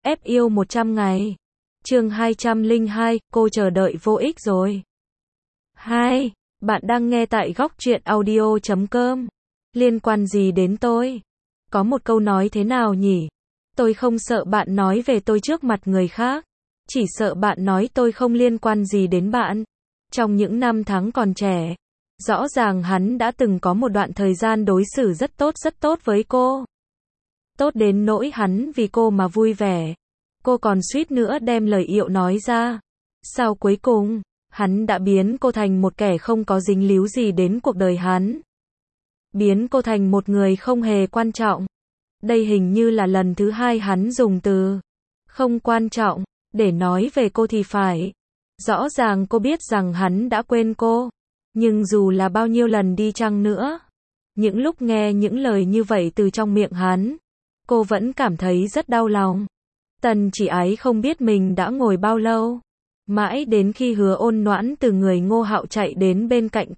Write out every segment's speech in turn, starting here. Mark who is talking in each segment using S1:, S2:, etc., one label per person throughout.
S1: ép yêu 100 ngày. Chương 202, cô chờ đợi vô ích rồi. 2. Bạn đang nghe tại góc truyện audio.com. Liên quan gì đến tôi? Có một câu nói thế nào nhỉ? Tôi không sợ bạn nói về tôi trước mặt người khác. Chỉ sợ bạn nói tôi không liên quan gì đến bạn. Trong những năm tháng còn trẻ, rõ ràng hắn đã từng có một đoạn thời gian đối xử rất tốt với cô. Tốt đến nỗi hắn vì cô mà vui vẻ. Cô còn suýt nữa đem lời yệu nói ra. Sao cuối cùng, hắn đã biến cô thành một kẻ không có dính líu gì đến cuộc đời hắn. Biến cô thành một người không hề quan trọng. Đây hình như là lần thứ hai hắn dùng từ không quan trọng để nói về cô thì phải. Rõ ràng cô biết rằng hắn đã quên cô. Nhưng dù là bao nhiêu lần đi chăng nữa, những lúc nghe những lời như vậy từ trong miệng hắn, cô vẫn cảm thấy rất đau lòng. Tần Chỉ Ái không biết mình đã ngồi bao lâu. Mãi đến khi Hứa Ôn Noãn từ người Ngô Hạo chạy đến bên cạnh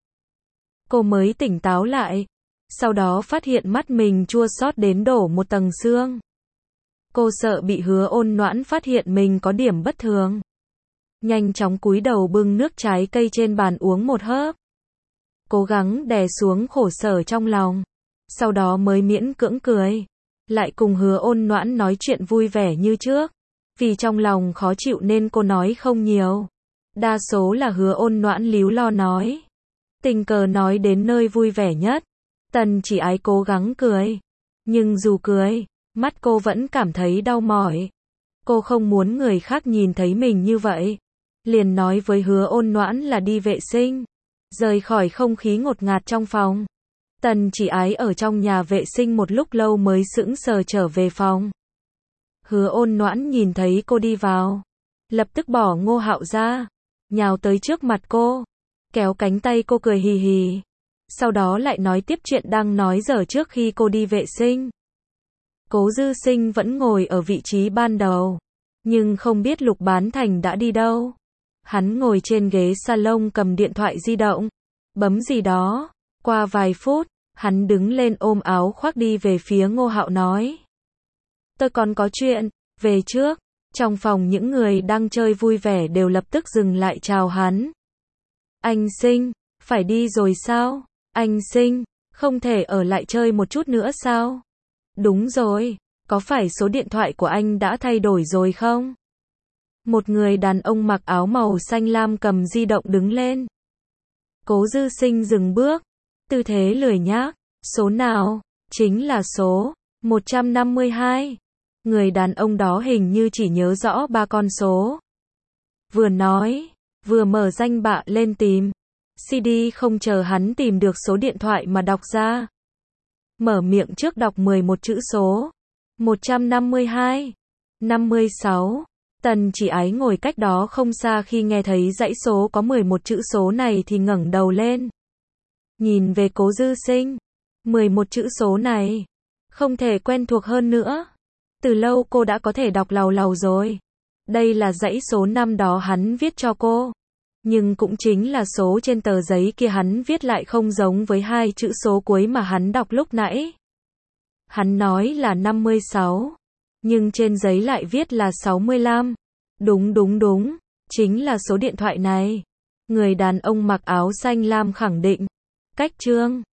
S1: cô mới tỉnh táo lại. Sau đó phát hiện mắt mình chua xót đến đổ một tầng xương. Cô sợ bị Hứa Ôn Noãn phát hiện mình có điểm bất thường. Nhanh chóng cúi đầu bưng nước trái cây trên bàn uống một hớp. Cố gắng đè xuống khổ sở trong lòng. Sau đó mới miễn cưỡng cười. Lại cùng Hứa Ôn Noãn nói chuyện vui vẻ như trước. Vì trong lòng khó chịu nên cô nói không nhiều. Đa số là Hứa Ôn Noãn líu lo nói. Tình cờ nói đến nơi vui vẻ nhất. Tần Chỉ Ái cố gắng cười. Nhưng dù cười, mắt cô vẫn cảm thấy đau mỏi. Cô không muốn người khác nhìn thấy mình như vậy. Liền nói với Hứa Ôn Noãn là đi vệ sinh. Rời khỏi không khí ngột ngạt trong phòng. Tần Chỉ Ái ở trong nhà vệ sinh một lúc lâu mới sững sờ trở về phòng. Hứa Ôn Noãn nhìn thấy cô đi vào, lập tức bỏ Ngô Hạo ra, nhào tới trước mặt cô, kéo cánh tay cô cười hì hì. Sau đó lại nói tiếp chuyện đang nói dở trước khi cô đi vệ sinh. Cố Dư Sinh vẫn ngồi ở vị trí ban đầu, nhưng không biết Lục Bán Thành đã đi đâu. Hắn ngồi trên ghế salon cầm điện thoại di động, bấm gì đó. Qua vài phút, hắn đứng lên ôm áo khoác đi về phía Ngô Hạo nói. Tôi còn có chuyện, về trước. Trong phòng những người đang chơi vui vẻ đều lập tức dừng lại chào hắn. Anh Sinh, phải đi rồi sao? Anh Sinh, không thể ở lại chơi một chút nữa sao? Đúng rồi, có phải số điện thoại của anh đã thay đổi rồi không? Một người đàn ông mặc áo màu xanh lam cầm di động đứng lên. Cố Dư Sinh dừng bước, tư thế lười nhác. Số nào? Chính là số 152. Người đàn ông đó hình như chỉ nhớ rõ 3 con số. Vừa nói, vừa mở danh bạ lên tìm. CD không chờ hắn tìm được số điện thoại mà đọc ra. Mở miệng trước đọc 11 chữ số. 152. 56. Tần Chỉ Ái ngồi cách đó không xa khi nghe thấy dãy số có 11 chữ số này thì ngẩng đầu lên. Nhìn về Cố Dư Sinh. 11 chữ số này. Không thể quen thuộc hơn nữa. Từ lâu cô đã có thể đọc làu làu rồi. Đây là dãy số năm đó hắn viết cho cô. Nhưng cũng chính là số trên tờ giấy kia hắn viết lại không giống với 2 chữ số cuối mà hắn đọc lúc nãy. Hắn nói là 56. Nhưng trên giấy lại viết là 65. Đúng. Chính là số điện thoại này. Người đàn ông mặc áo xanh lam khẳng định. Cách Trương.